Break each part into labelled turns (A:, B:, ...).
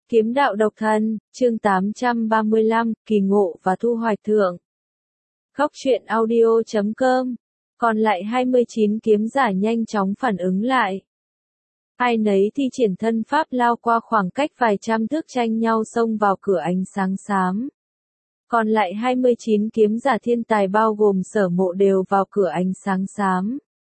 A: Kiếm đạo độc thân, chương 835, kỳ ngộ và thu hoạch thượng. Góc truyện audio.com. Còn lại 29 kiếm giả nhanh chóng phản ứng lại. Ai nấy thi triển thân pháp lao qua khoảng cách vài trăm thước tranh nhau xông vào cửa ánh sáng xám. Còn lại 29 kiếm giả thiên tài bao gồm Sở Mộ đều vào cửa ánh sáng xám.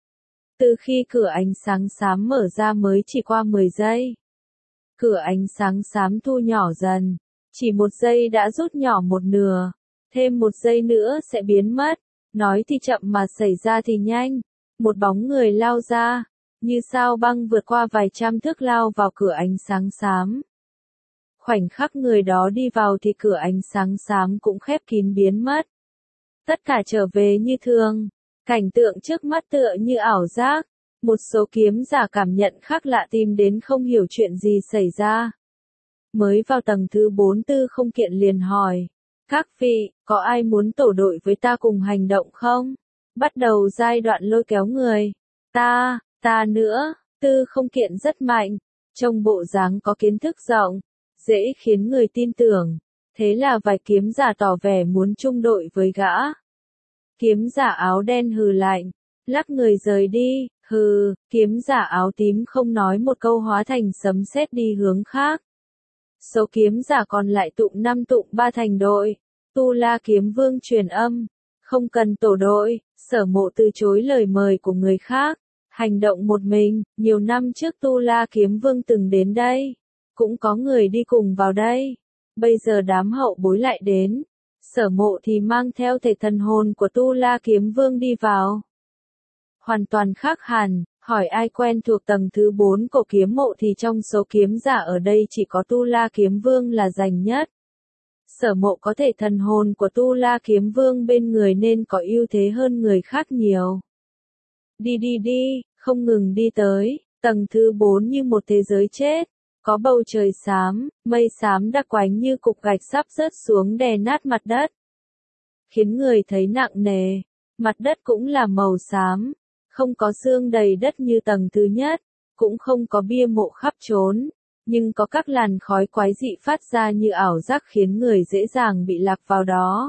A: Từ khi cửa ánh sáng xám mở ra mới chỉ qua 10 giây. Cửa ánh sáng xám thu nhỏ dần, chỉ 1 giây đã rút nhỏ 1/2, thêm 1 giây nữa sẽ biến mất, nói thì chậm mà xảy ra thì nhanh, một bóng người lao ra, như sao băng vượt qua vài trăm thước lao vào cửa ánh sáng xám. Khoảnh khắc người đó đi vào thì cửa ánh sáng xám cũng khép kín biến mất. Tất cả trở về như thường, cảnh tượng trước mắt tựa như ảo giác. Một số kiếm giả cảm nhận khác lạ tìm đến không hiểu chuyện gì xảy ra. Mới vào tầng thứ 4 Tư Không Kiện liền hỏi. Các vị, có ai muốn tổ đội với ta cùng hành động không? Bắt đầu giai đoạn lôi kéo người. Ta nữa, Tư Không Kiện rất mạnh. Trông bộ dáng có kiến thức rộng, dễ khiến người tin tưởng. Thế là vài kiếm giả tỏ vẻ muốn chung đội với gã. Kiếm giả áo đen hừ lạnh, lắc người rời đi. Hừ, kiếm giả áo tím không nói một câu hóa thành sấm sét đi hướng khác. Số kiếm giả còn lại tụng 5 tụng 3 thành đội. Tu La Kiếm Vương truyền âm, không cần tổ đội. Sở Mộ từ chối lời mời của người khác, hành động một mình. Nhiều năm trước Tu La Kiếm Vương từng đến đây, cũng có người đi cùng vào đây. Bây giờ đám hậu bối lại đến, Sở Mộ thì mang theo thể thần hồn của Tu La Kiếm Vương đi vào. Hoàn toàn khác hẳn, hỏi ai quen thuộc tầng thứ 4 của kiếm mộ thì trong số kiếm giả ở đây chỉ có Tu La Kiếm Vương là rành nhất. Sở Mộ có thể thần hồn của Tu La Kiếm Vương bên người nên có ưu thế hơn người khác nhiều. Đi, không ngừng đi tới, tầng thứ 4 như một thế giới chết, có bầu trời xám, mây xám đặc quánh như cục gạch sắp rớt xuống đè nát mặt đất. Khiến người thấy nặng nề, mặt đất cũng là màu xám. Không có xương đầy đất như tầng thứ nhất, cũng không có bia mộ khắp trốn, nhưng có các làn khói quái dị phát ra như ảo giác khiến người dễ dàng bị lạc vào đó.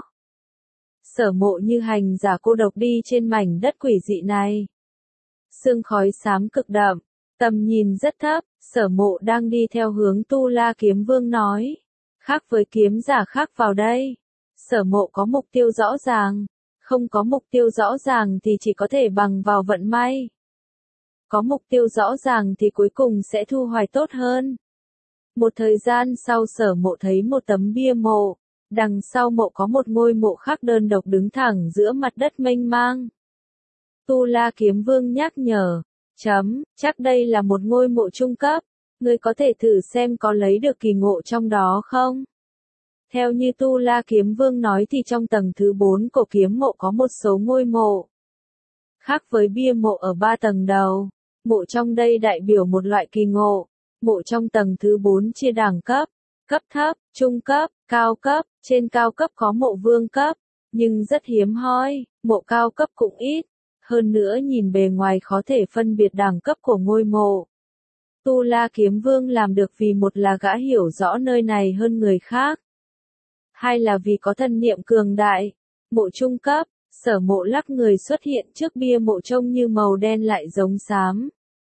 A: Sở Mộ như hành giả cô độc đi trên mảnh đất quỷ dị này. Sương khói xám cực đậm, tầm nhìn rất thấp, Sở Mộ đang đi theo hướng Tu La Kiếm Vương nói. Khác với kiếm giả khác vào đây, Sở Mộ có mục tiêu rõ ràng. Không có mục tiêu rõ ràng thì chỉ có thể bằng vào vận may. Có mục tiêu rõ ràng thì cuối cùng sẽ thu hoạch tốt hơn. Một thời gian sau Sở Mộ thấy một tấm bia mộ. Đằng sau mộ có một ngôi mộ khác đơn độc đứng thẳng giữa mặt đất mênh mang. Tu La Kiếm Vương nhắc nhở. Chắc đây là một ngôi mộ trung cấp. Ngươi có thể thử xem có lấy được kỳ ngộ trong đó không? Theo như Tu La Kiếm Vương nói thì trong tầng thứ 4 của kiếm mộ có một số ngôi mộ. Khác với bia mộ ở 3 tầng đầu, mộ trong đây đại biểu một loại kỳ ngộ. Mộ trong tầng thứ 4 chia đẳng cấp, cấp thấp, trung cấp, cao cấp, trên cao cấp có mộ vương cấp, nhưng rất hiếm hoi, mộ cao cấp cũng ít. Hơn nữa nhìn bề ngoài khó thể phân biệt đẳng cấp của ngôi mộ. Tu La Kiếm Vương làm được vì một là gã hiểu rõ nơi này hơn người khác. Hai là vì có thần niệm cường đại. Mộ trung cấp, Sở Mộ lắc người xuất hiện trước bia mộ trông như màu đen lại giống xám.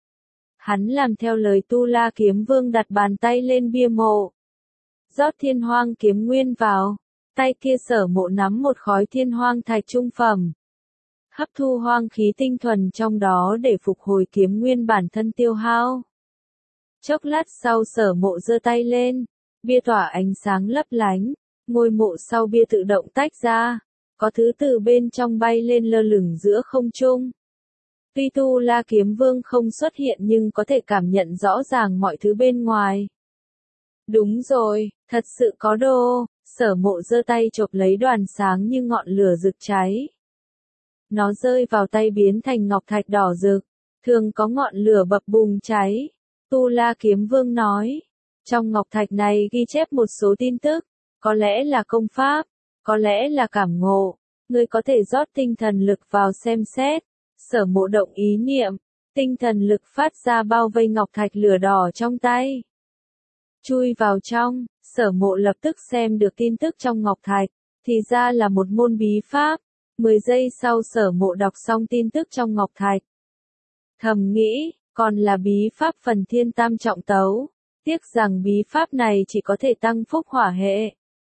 A: Hắn làm theo lời Tu La Kiếm Vương đặt bàn tay lên bia mộ. Rót thiên hoang kiếm nguyên vào. Tay kia Sở Mộ nắm một khói thiên hoang thạch trung phẩm. Hấp thu hoang khí tinh thuần trong đó để phục hồi kiếm nguyên bản thân tiêu hao. Chốc lát sau Sở Mộ giơ tay lên. Bia tỏa ánh sáng lấp lánh. Ngôi mộ sau bia tự động tách ra, có thứ từ bên trong bay lên lơ lửng giữa không trung. Tuy Tu La Kiếm Vương không xuất hiện nhưng có thể cảm nhận rõ ràng mọi thứ bên ngoài. Đúng rồi, thật sự có đồ. Sở Mộ giơ tay chộp lấy đoàn sáng như ngọn lửa rực cháy. Nó rơi vào tay biến thành ngọc thạch đỏ rực, thường có ngọn lửa bập bùng cháy. Tu La Kiếm Vương nói, trong ngọc thạch này ghi chép một số tin tức. Có lẽ là công pháp, có lẽ là cảm ngộ, ngươi có thể rót tinh thần lực vào xem xét. Sở Mộ động ý niệm, tinh thần lực phát ra bao vây ngọc thạch lửa đỏ trong tay. Chui vào trong, Sở Mộ lập tức xem được tin tức trong ngọc thạch, thì ra là một môn bí pháp. 10 giây sau Sở Mộ đọc xong tin tức trong ngọc thạch. Thầm nghĩ, còn là bí pháp Phần Thiên Tam Trọng Tấu. Tiếc rằng bí pháp này chỉ có thể tăng phúc hỏa hệ.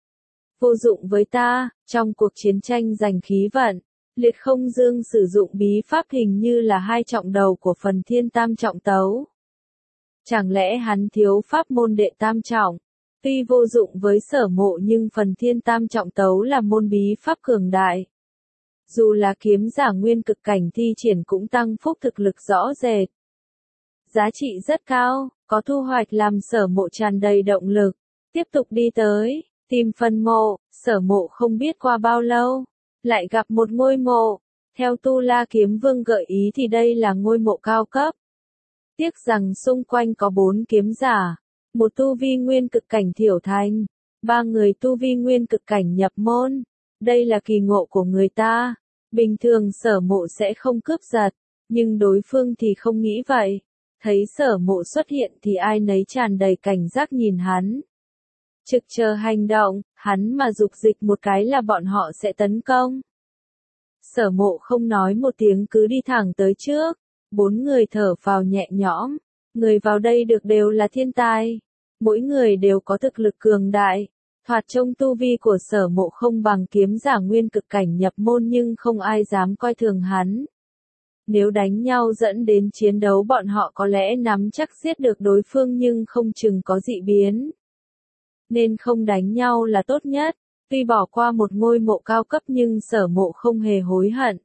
A: Vô dụng với ta, trong cuộc chiến tranh giành khí vận, Liệt Không Dương sử dụng bí pháp hình như là 2 trọng đầu của Phần Thiên Tam Trọng Tấu. Chẳng lẽ hắn thiếu pháp môn đệ tam trọng? Tuy vô dụng với Sở Mộ nhưng Phần Thiên Tam Trọng Tấu là môn bí pháp cường đại. Dù là kiếm giả nguyên cực cảnh thi triển cũng tăng phúc thực lực rõ rệt. Giá trị rất cao, có thu hoạch làm Sở Mộ tràn đầy động lực. Tiếp tục đi tới, tìm phần mộ, Sở Mộ không biết qua bao lâu, lại gặp một ngôi mộ. Theo Tu La Kiếm Vương gợi ý thì đây là ngôi mộ cao cấp. Tiếc rằng xung quanh có 4 kiếm giả, một tu vi nguyên cực cảnh thiểu thành, 3 người tu vi nguyên cực cảnh nhập môn. Đây là kỳ ngộ của người ta. Bình thường Sở Mộ sẽ không cướp giật, nhưng đối phương thì không nghĩ vậy. Thấy Sở Mộ xuất hiện thì ai nấy tràn đầy cảnh giác nhìn hắn. Trực chờ hành động, hắn mà dục dịch một cái là bọn họ sẽ tấn công. Sở Mộ không nói một tiếng cứ đi thẳng tới trước. 4 người thở phào nhẹ nhõm. Người vào đây được đều là thiên tài. Mỗi người đều có thực lực cường đại. Thoạt trông tu vi của Sở Mộ không bằng kiếm giả nguyên cực cảnh nhập môn nhưng không ai dám coi thường hắn. Nếu đánh nhau dẫn đến chiến đấu bọn họ có lẽ nắm chắc giết được đối phương nhưng không chừng có dị biến. Nên không đánh nhau là tốt nhất. Tuy bỏ qua một ngôi mộ cao cấp nhưng Sở Mộ không hề hối hận.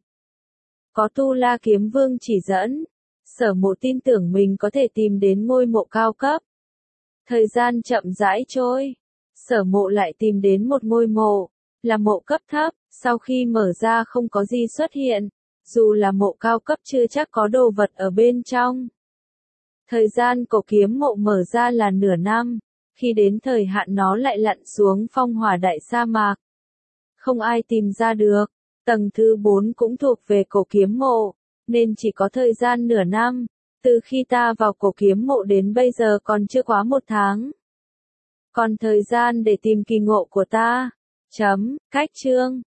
A: Có Tu La Kiếm Vương chỉ dẫn, Sở Mộ tin tưởng mình có thể tìm đến ngôi mộ cao cấp. Thời gian chậm rãi trôi, Sở Mộ lại tìm đến một ngôi mộ, là mộ cấp thấp, sau khi mở ra không có gì xuất hiện, dù là mộ cao cấp chưa chắc có đồ vật ở bên trong. Thời gian cổ kiếm mộ mở ra là nửa năm, khi đến thời hạn nó lại lặn xuống phong hỏa đại sa mạc. Không ai tìm ra được. Tầng thứ 4 cũng thuộc về cổ kiếm mộ, nên chỉ có thời gian nửa năm. Từ khi ta vào cổ kiếm mộ đến bây giờ còn chưa quá 1 tháng. Còn thời gian để tìm kỳ ngộ của ta. Cách chương.